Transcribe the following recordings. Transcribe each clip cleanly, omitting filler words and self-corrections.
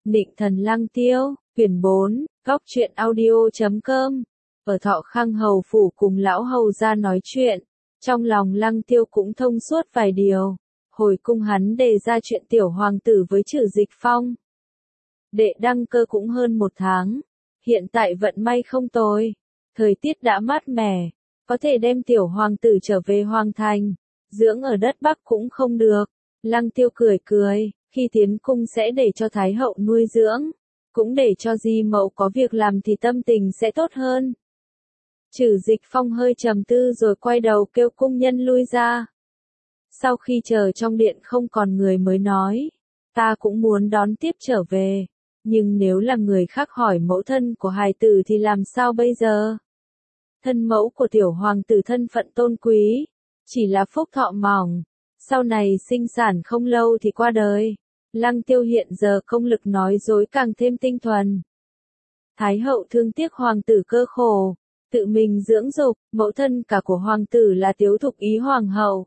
Nịnh thần Lăng Tiêu, quyển 4, góc truyện audio.com. Ở Thọ Khang hầu phủ cùng lão hầu ra nói chuyện, trong lòng Lăng Tiêu cũng thông suốt vài điều. Hồi cung hắn đề ra chuyện tiểu hoàng tử với Trử Dịch Phong. Đệ đăng cơ cũng hơn 1 tháng, hiện tại vận may không tồi, thời tiết đã mát mẻ, có thể đem tiểu hoàng tử trở về hoàng thành, dưỡng ở đất Bắc cũng không được. Lăng Tiêu cười cười, khi tiến cung sẽ để cho Thái hậu nuôi dưỡng, cũng để cho Di Mậu có việc làm thì tâm tình sẽ tốt hơn. Trử Dịch Phong hơi trầm tư rồi quay đầu kêu cung nhân lui ra. Sau khi chờ trong điện không còn người mới nói, ta cũng muốn đón tiếp trở về, nhưng nếu là người khác hỏi mẫu thân của hài tử thì làm sao bây giờ? Thân mẫu của tiểu hoàng tử thân phận tôn quý, chỉ là phúc thọ mỏng, sau này sinh sản không lâu thì qua đời. Lăng Tiêu hiện giờ công lực nói dối càng thêm tinh thuần. Thái hậu thương tiếc hoàng tử cơ khổ, tự mình dưỡng dục, mẫu thân cả của hoàng tử là Tiếu Thục Ý hoàng hậu.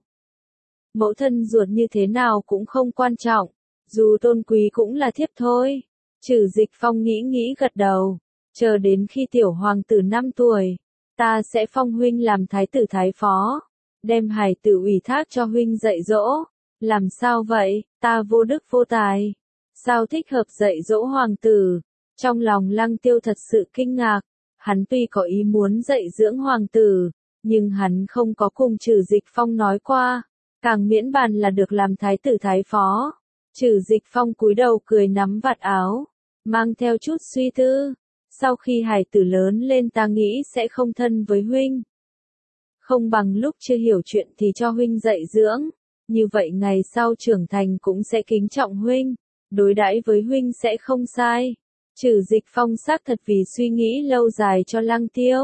Mẫu thân ruột như thế nào cũng không quan trọng, dù tôn quý cũng là thiếp thôi. Trử Dịch Phong nghĩ gật đầu, chờ đến khi tiểu hoàng tử 5 tuổi, ta sẽ phong huynh làm thái tử thái phó, đem hài tử ủy thác cho huynh dạy dỗ. Làm sao vậy, ta vô đức vô tài, sao thích hợp dạy dỗ hoàng tử? Trong lòng Lăng Tiêu thật sự kinh ngạc, hắn tuy có ý muốn dạy dưỡng hoàng tử, nhưng hắn không có cùng Trử Dịch Phong nói qua, càng miễn bàn là được làm thái tử thái phó. Trử Dịch Phong cúi đầu cười nắm vạt áo, mang theo chút suy tư, sau khi hài tử lớn lên ta nghĩ sẽ không thân với huynh. Không bằng lúc chưa hiểu chuyện thì cho huynh dạy dưỡng, như vậy ngày sau trưởng thành cũng sẽ kính trọng huynh, đối đãi với huynh sẽ không sai. Trử Dịch Phong xác thật vì suy nghĩ lâu dài cho Lăng Tiêu.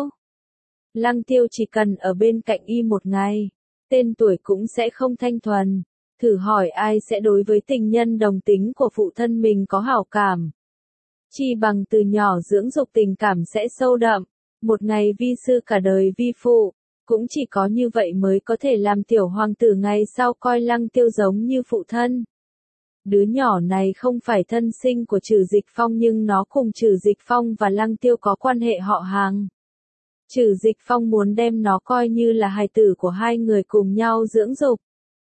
Lăng Tiêu chỉ cần ở bên cạnh y 1 ngày, tên tuổi cũng sẽ không thanh thuần. Thử hỏi ai sẽ đối với tình nhân đồng tính của phụ thân mình có hảo cảm. Chi bằng từ nhỏ dưỡng dục tình cảm sẽ sâu đậm, một ngày vi sư cả đời vi phụ, cũng chỉ có như vậy mới có thể làm tiểu hoàng tử ngày sau coi Lăng Tiêu giống như phụ thân. Đứa nhỏ này không phải thân sinh của Trử Dịch Phong nhưng nó cùng Trử Dịch Phong và Lăng Tiêu có quan hệ họ hàng. Trử Dịch Phong muốn đem nó coi như là hài tử của hai người cùng nhau dưỡng dục.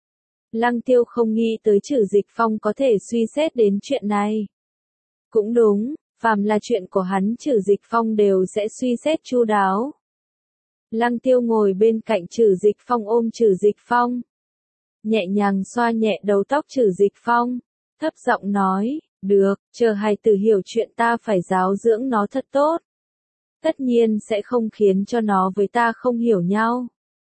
Lăng Tiêu không nghĩ tới Trử Dịch Phong có thể suy xét đến chuyện này. Cũng đúng, phàm là chuyện của hắn Trử Dịch Phong đều sẽ suy xét chu đáo. Lăng Tiêu ngồi bên cạnh Trử Dịch Phong ôm Trử Dịch Phong, nhẹ nhàng xoa nhẹ đầu tóc Trử Dịch Phong, thấp giọng nói, được, chờ hài tử hiểu chuyện ta phải giáo dưỡng nó thật tốt. Tất nhiên sẽ không khiến cho nó với ta không hiểu nhau.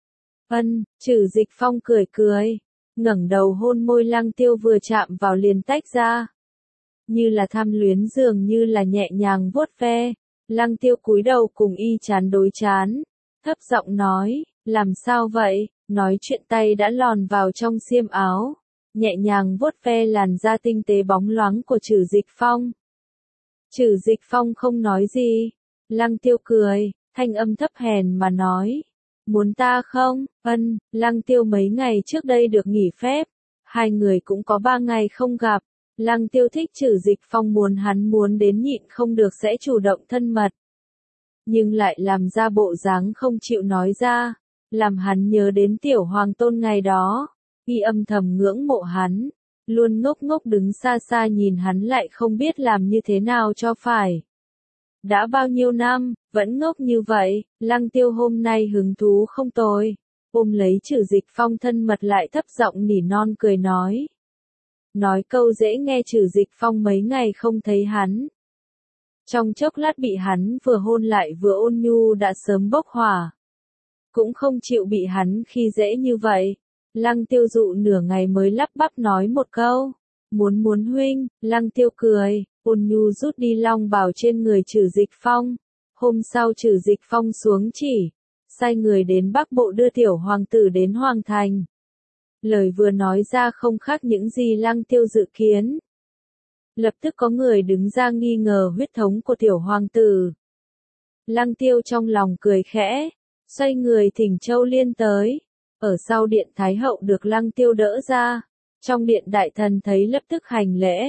Trử Dịch Phong cười cười, ngẩng đầu hôn môi Lăng Tiêu vừa chạm vào liền tách ra. Như là tham luyến dường như là nhẹ nhàng vuốt ve, Lăng Tiêu cúi đầu cùng y chán đối chán, thấp giọng nói, làm sao vậy? Nói chuyện tay đã lòn vào trong xiêm áo, nhẹ nhàng vuốt ve làn da tinh tế bóng loáng của Trử Dịch Phong. Trử Dịch Phong không nói gì, Lăng Tiêu cười, thanh âm thấp hèn mà nói, muốn ta không? Lăng Tiêu mấy ngày trước đây được nghỉ phép, hai người cũng có 3 ngày không gặp, Lăng Tiêu thích Trử Dịch Phong hắn muốn đến nhịn không được sẽ chủ động thân mật. Nhưng lại làm ra bộ dáng không chịu nói ra, làm hắn nhớ đến tiểu hoàng tôn ngày đó, y âm thầm ngưỡng mộ hắn, luôn ngốc ngốc đứng xa xa nhìn hắn lại không biết làm như thế nào cho phải. Đã bao nhiêu năm, vẫn ngốc như vậy, Lăng Tiêu hôm nay hứng thú không tồi, ôm lấy Trử Dịch Phong thân mật lại thấp giọng nỉ non cười nói. Nói câu dễ nghe Trử Dịch Phong mấy ngày không thấy hắn. Trong chốc lát bị hắn vừa hôn lại vừa ôn nhu đã sớm bốc hỏa. Cũng không chịu bị hắn khi dễ như vậy. Lăng Tiêu dụ nửa ngày mới lắp bắp nói một câu. Muốn huynh, Lăng Tiêu cười, ôn nhu rút đi long bào trên người Trử Dịch Phong. Hôm sau Trử Dịch Phong xuống chỉ, sai người đến Bắc Bộ đưa tiểu hoàng tử đến Hoàng Thành. Lời vừa nói ra không khác những gì Lăng Tiêu dự kiến. Lập tức có người đứng ra nghi ngờ huyết thống của tiểu hoàng tử. Lăng Tiêu trong lòng cười khẽ, xoay người thỉnh Châu Liên tới. Ở sau điện Thái hậu được Lăng Tiêu đỡ ra. Trong điện đại thần thấy lập tức hành lễ.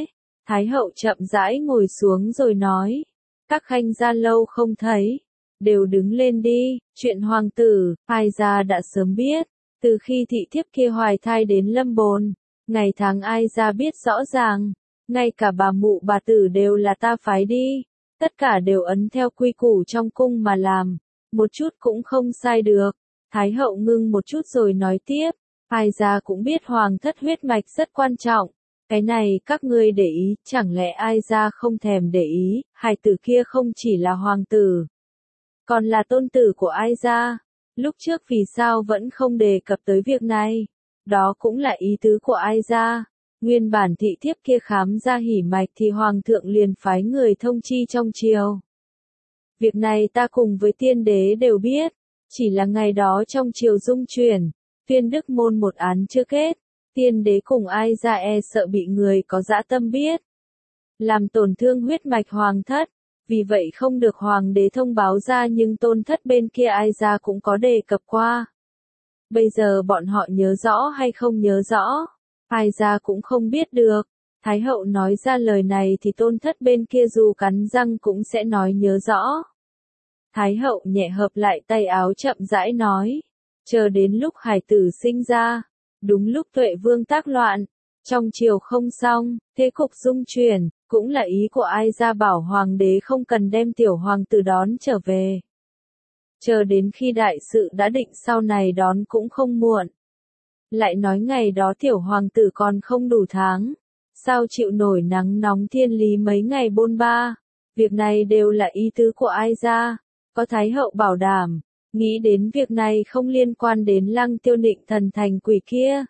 Thái hậu chậm rãi ngồi xuống rồi nói. Các khanh gia lâu không thấy. Đều đứng lên đi, chuyện hoàng tử, ai gia đã sớm biết. Từ khi thị thiếp kia hoài thai đến lâm bồn, ngày tháng ai gia biết rõ ràng. Ngay cả bà mụ bà tử đều là ta phái đi. Tất cả đều ấn theo quy củ trong cung mà làm. Một chút cũng không sai được. Thái hậu ngưng một chút rồi nói tiếp. Ai gia cũng biết hoàng thất huyết mạch rất quan trọng. Cái này các ngươi để ý, chẳng lẽ ai gia không thèm để ý, hài tử kia không chỉ là hoàng tử, còn là tôn tử của ai gia. Lúc trước vì sao vẫn không đề cập tới việc này? Đó cũng là ý tứ của ai gia. Nguyên bản thị thiếp kia khám ra hỉ mạch thì hoàng thượng liền phái người thông chi trong triều. Việc này ta cùng với tiên đế đều biết, chỉ là ngày đó trong triều dung chuyển, Tuyên Đức môn một án chưa kết, tiên đế cùng ai gia e sợ bị người có dã tâm biết, làm tổn thương huyết mạch hoàng thất, vì vậy không được hoàng đế thông báo ra, nhưng tôn thất bên kia ai gia cũng có đề cập qua. Bây giờ bọn họ nhớ rõ hay không nhớ rõ, ai gia cũng không biết được. Thái hậu nói ra lời này thì tôn thất bên kia dù cắn răng cũng sẽ nói nhớ rõ. Thái hậu nhẹ hợp lại tay áo chậm rãi nói, chờ đến lúc hải tử sinh ra, đúng lúc Tuệ Vương tác loạn, trong triều không xong, thế cục dung chuyển, cũng là ý của ai gia bảo hoàng đế không cần đem tiểu hoàng tử đón trở về. Chờ đến khi đại sự đã định sau này đón cũng không muộn. Lại nói ngày đó tiểu hoàng tử còn không đủ tháng, sao chịu nổi nắng nóng thiên lý mấy ngày bôn ba, việc này đều là ý tứ của ai gia, có Thái hậu bảo đảm, nghĩ đến việc này không liên quan đến Lăng Tiêu Nịnh thần thành quỷ kia.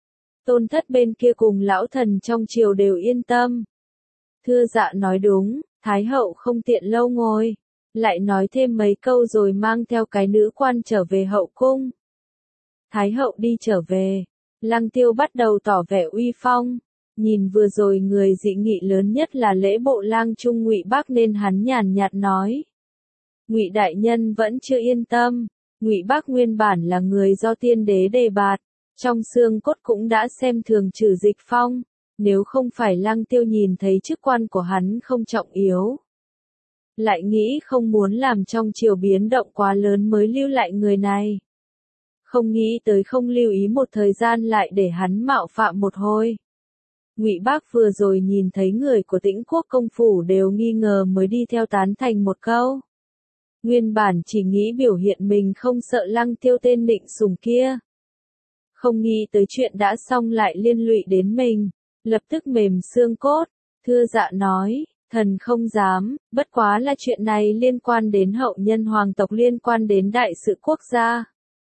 Tôn thất bên kia cùng lão thần trong triều đều yên tâm. Thưa dạ nói đúng, Thái hậu không tiện lâu ngồi, lại nói thêm mấy câu rồi mang theo cái nữ quan trở về hậu cung. Thái hậu đi trở về, Lăng Tiêu bắt đầu tỏ vẻ uy phong, nhìn vừa rồi người dị nghị lớn nhất là lễ bộ lang trung Ngụy Bác nên hắn nhàn nhạt nói. Ngụy đại nhân vẫn chưa yên tâm, Ngụy Bác nguyên bản là người do tiên đế đề bạt, trong xương cốt cũng đã xem thường Trừ Dịch Phong, nếu không phải Lăng Tiêu nhìn thấy chức quan của hắn không trọng yếu, lại nghĩ không muốn làm trong triều biến động quá lớn mới lưu lại người này. Không nghĩ tới không lưu ý một thời gian lại để hắn mạo phạm một hồi. Ngụy Bác vừa rồi nhìn thấy người của Tĩnh Quốc công phủ đều nghi ngờ mới đi theo tán thành một câu. Nguyên bản chỉ nghĩ biểu hiện mình không sợ Lăng Tiêu tên nịnh sủng kia. Không nghĩ tới chuyện đã xong lại liên lụy đến mình, lập tức mềm xương cốt, thưa dạ nói, thần không dám, bất quá là chuyện này liên quan đến hậu nhân hoàng tộc, liên quan đến đại sự quốc gia.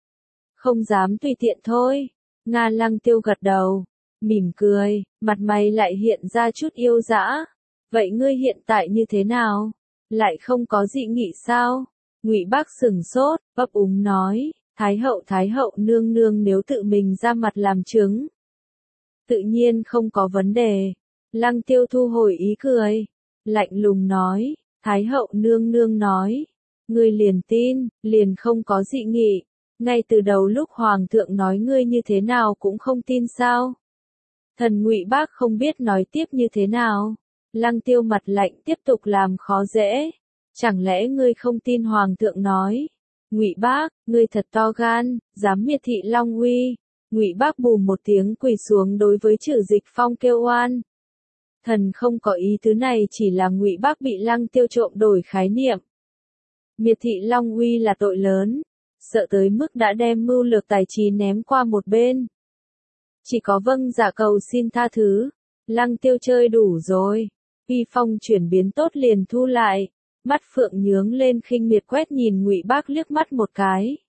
Không dám tùy tiện thôi. Nga Lăng Tiêu gật đầu, mỉm cười, mặt mày lại hiện ra chút yêu dã. Vậy ngươi hiện tại như thế nào? Lại không có dị nghị sao? Ngụy Bác sửng sốt, ấp úng nói, Thái hậu nương nương nếu tự mình ra mặt làm chứng, tự nhiên không có vấn đề. Lăng Tiêu thu hồi ý cười, lạnh lùng nói, Thái hậu nương nương nói, ngươi liền tin, liền không có dị nghị. Ngay từ đầu lúc hoàng thượng nói ngươi như thế nào cũng không tin sao? Thần Ngụy Bác không biết nói tiếp như thế nào. Lăng Tiêu mặt lạnh tiếp tục làm khó dễ. Chẳng lẽ ngươi không tin hoàng thượng nói? Ngụy Bác, ngươi thật to gan, dám miệt thị Long uy. Ngụy Bác bù một tiếng quỳ xuống đối với Trừ Dịch Phong kêu oan. Thần không có ý thứ này, chỉ là Ngụy Bác bị Lăng Tiêu trộm đổi khái niệm. Miệt thị Long uy là tội lớn, sợ tới mức đã đem mưu lược tài trí ném qua một bên. Chỉ có vâng dạ cầu xin tha thứ. Lăng Tiêu chơi đủ rồi. Uy phong chuyển biến tốt liền thu lại, mắt phượng nhướng lên khinh miệt quét nhìn Ngụy Bác liếc mắt một cái.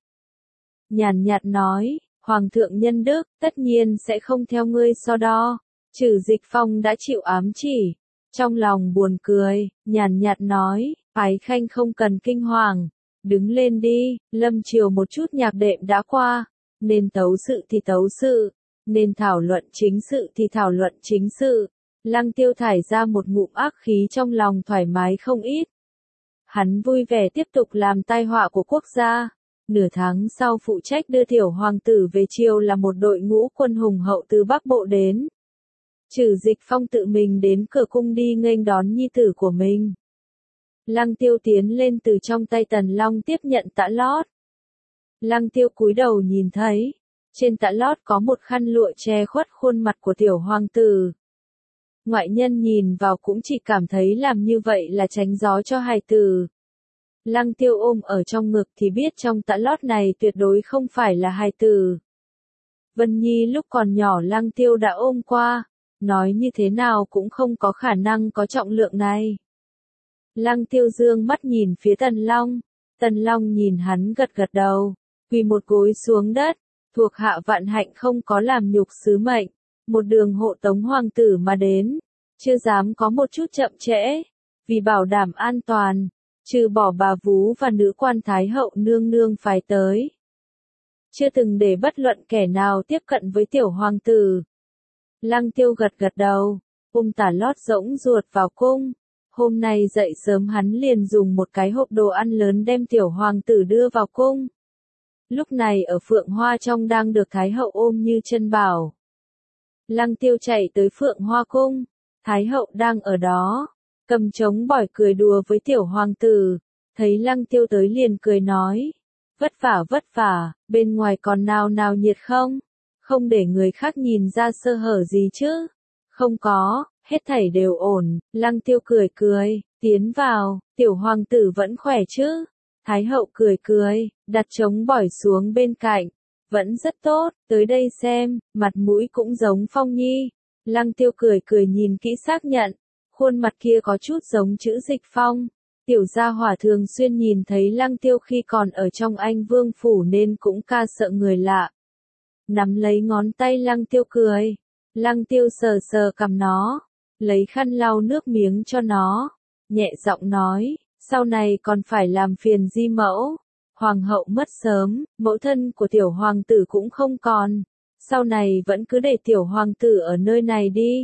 Nhàn nhạt nói, hoàng thượng nhân đức, tất nhiên sẽ không theo ngươi so đo. Trừ Dịch Phong đã chịu ám chỉ, trong lòng buồn cười, nhàn nhạt nói, Ái Khanh không cần kinh hoàng, đứng lên đi, lâm triều một chút nhạc đệm đã qua, nên tấu sự thì tấu sự, nên thảo luận chính sự thì thảo luận chính sự. Lăng Tiêu thải ra một ngụm ác khí, trong lòng thoải mái không ít. Hắn vui vẻ tiếp tục làm tai họa của quốc gia. Nửa tháng sau phụ trách đưa tiểu hoàng tử về triều là một đội ngũ quân hùng hậu từ Bắc Bộ đến. Trừ Dịch Phong tự mình đến cửa cung đi nghênh đón nhi tử của mình. Lăng Tiêu tiến lên từ trong tay Tần Long tiếp nhận tã lót. Lăng Tiêu cúi đầu nhìn thấy, trên tã lót có một khăn lụa che khuất khuôn mặt của tiểu hoàng tử. Ngoại nhân nhìn vào cũng chỉ cảm thấy làm như vậy là tránh gió cho hài tử. Lăng Tiêu ôm ở trong ngực thì biết trong tã lót này tuyệt đối không phải là hài tử. Vân Nhi lúc còn nhỏ Lăng Tiêu đã ôm qua, nói như thế nào cũng không có khả năng có trọng lượng này. Lăng Tiêu dương mắt nhìn phía Tần Long, Tần Long nhìn hắn gật gật đầu, quỳ một gối xuống đất, thuộc hạ vạn hạnh không có làm nhục sứ mệnh, một đường hộ tống hoàng tử mà đến, chưa dám có một chút chậm trễ, vì bảo đảm an toàn, trừ bỏ bà vú và nữ quan thái hậu nương nương phái tới. Chưa từng để bất luận kẻ nào tiếp cận với tiểu hoàng tử. Lăng Tiêu gật gật đầu, ôm tả lót rỗng ruột vào cung. Hôm nay dậy sớm hắn liền dùng một cái hộp đồ ăn lớn đem tiểu hoàng tử đưa vào cung. Lúc này ở Phượng Hoa trong đang được Thái hậu ôm như chân bảo. Lăng Tiêu chạy tới Phượng Hoa cung, Thái hậu đang ở đó, cầm trống bỏi cười đùa với tiểu hoàng tử, thấy Lăng Tiêu tới liền cười nói, vất vả, bên ngoài còn nào nào nhiệt không? Không để người khác nhìn ra sơ hở gì chứ? Không có, hết thảy đều ổn, Lăng Tiêu cười, tiến vào, tiểu hoàng tử vẫn khỏe chứ? Thái hậu cười, đặt trống bỏi xuống bên cạnh, vẫn rất tốt, tới đây xem, mặt mũi cũng giống Phong Nhi. Lăng Tiêu cười nhìn kỹ xác nhận, khuôn mặt kia có chút giống chữ Dịch Phong. Tiểu gia hỏa thường xuyên nhìn thấy Lăng Tiêu khi còn ở trong Anh Vương phủ nên cũng ca sợ người lạ. Nắm lấy ngón tay Lăng Tiêu cười, Lăng Tiêu sờ cằm nó, lấy khăn lau nước miếng cho nó, nhẹ giọng nói, sau này còn phải làm phiền di mẫu. Hoàng hậu mất sớm, mẫu thân của tiểu hoàng tử cũng không còn, sau này vẫn cứ để tiểu hoàng tử ở nơi này đi.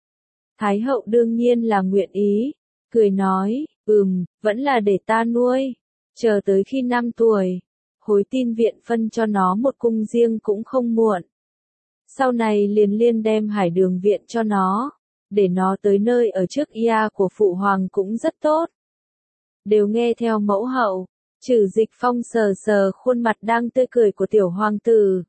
Thái hậu đương nhiên là nguyện ý, cười nói, vẫn là để ta nuôi, chờ tới khi 5 tuổi, hối tin viện phân cho nó một cung riêng cũng không muộn. Sau này liền đem Hải Đường viện cho nó, để nó tới nơi ở trước ia của phụ hoàng cũng rất tốt. Đều nghe theo mẫu hậu. Trừ Dịch Phong sờ khuôn mặt đang tươi cười của tiểu hoàng tử.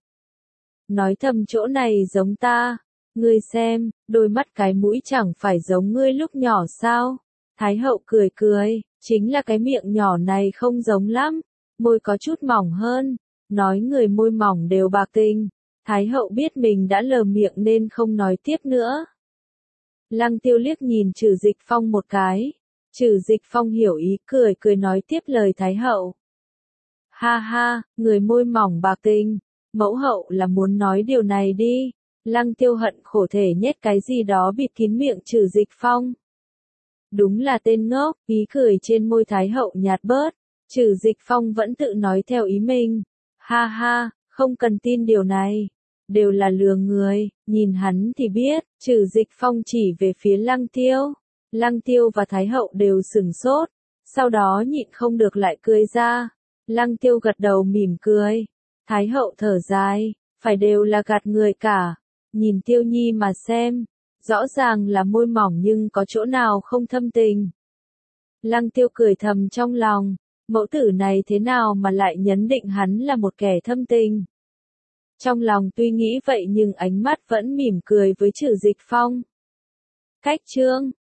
Nói thầm chỗ này giống ta, ngươi xem, đôi mắt cái mũi chẳng phải giống ngươi lúc nhỏ sao? Thái hậu cười, chính là cái miệng nhỏ này không giống lắm, môi có chút mỏng hơn, nói người môi mỏng đều bạc tình. Thái hậu biết mình đã lờ miệng nên không nói tiếp nữa. Lăng Tiêu liếc nhìn Trừ Dịch Phong một cái. Trừ Dịch Phong hiểu ý cười nói tiếp lời Thái hậu. Ha, người môi mỏng bạc tình, mẫu hậu là muốn nói điều này đi. Lăng Tiêu hận khổ thể nhét cái gì đó bịt kín miệng Trừ Dịch Phong. Đúng là tên ngốc, ý cười trên môi Thái hậu nhạt bớt. Trừ Dịch Phong vẫn tự nói theo ý mình. Ha, không cần tin điều này. Đều là lừa người, nhìn hắn thì biết. Trừ Dịch Phong chỉ về phía Lăng Tiêu. Lăng Tiêu và Thái hậu đều sửng sốt, sau đó nhịn không được lại cười ra. Lăng Tiêu gật đầu mỉm cười, Thái hậu thở dài, phải đều là gạt người cả. Nhìn Tiêu Nhi mà xem, rõ ràng là môi mỏng nhưng có chỗ nào không thâm tình. Lăng Tiêu cười thầm trong lòng, mẫu tử này thế nào mà lại nhấn định hắn là một kẻ thâm tình. Trong lòng tuy nghĩ vậy nhưng ánh mắt vẫn mỉm cười với Trừ Dịch Phong. Cách chương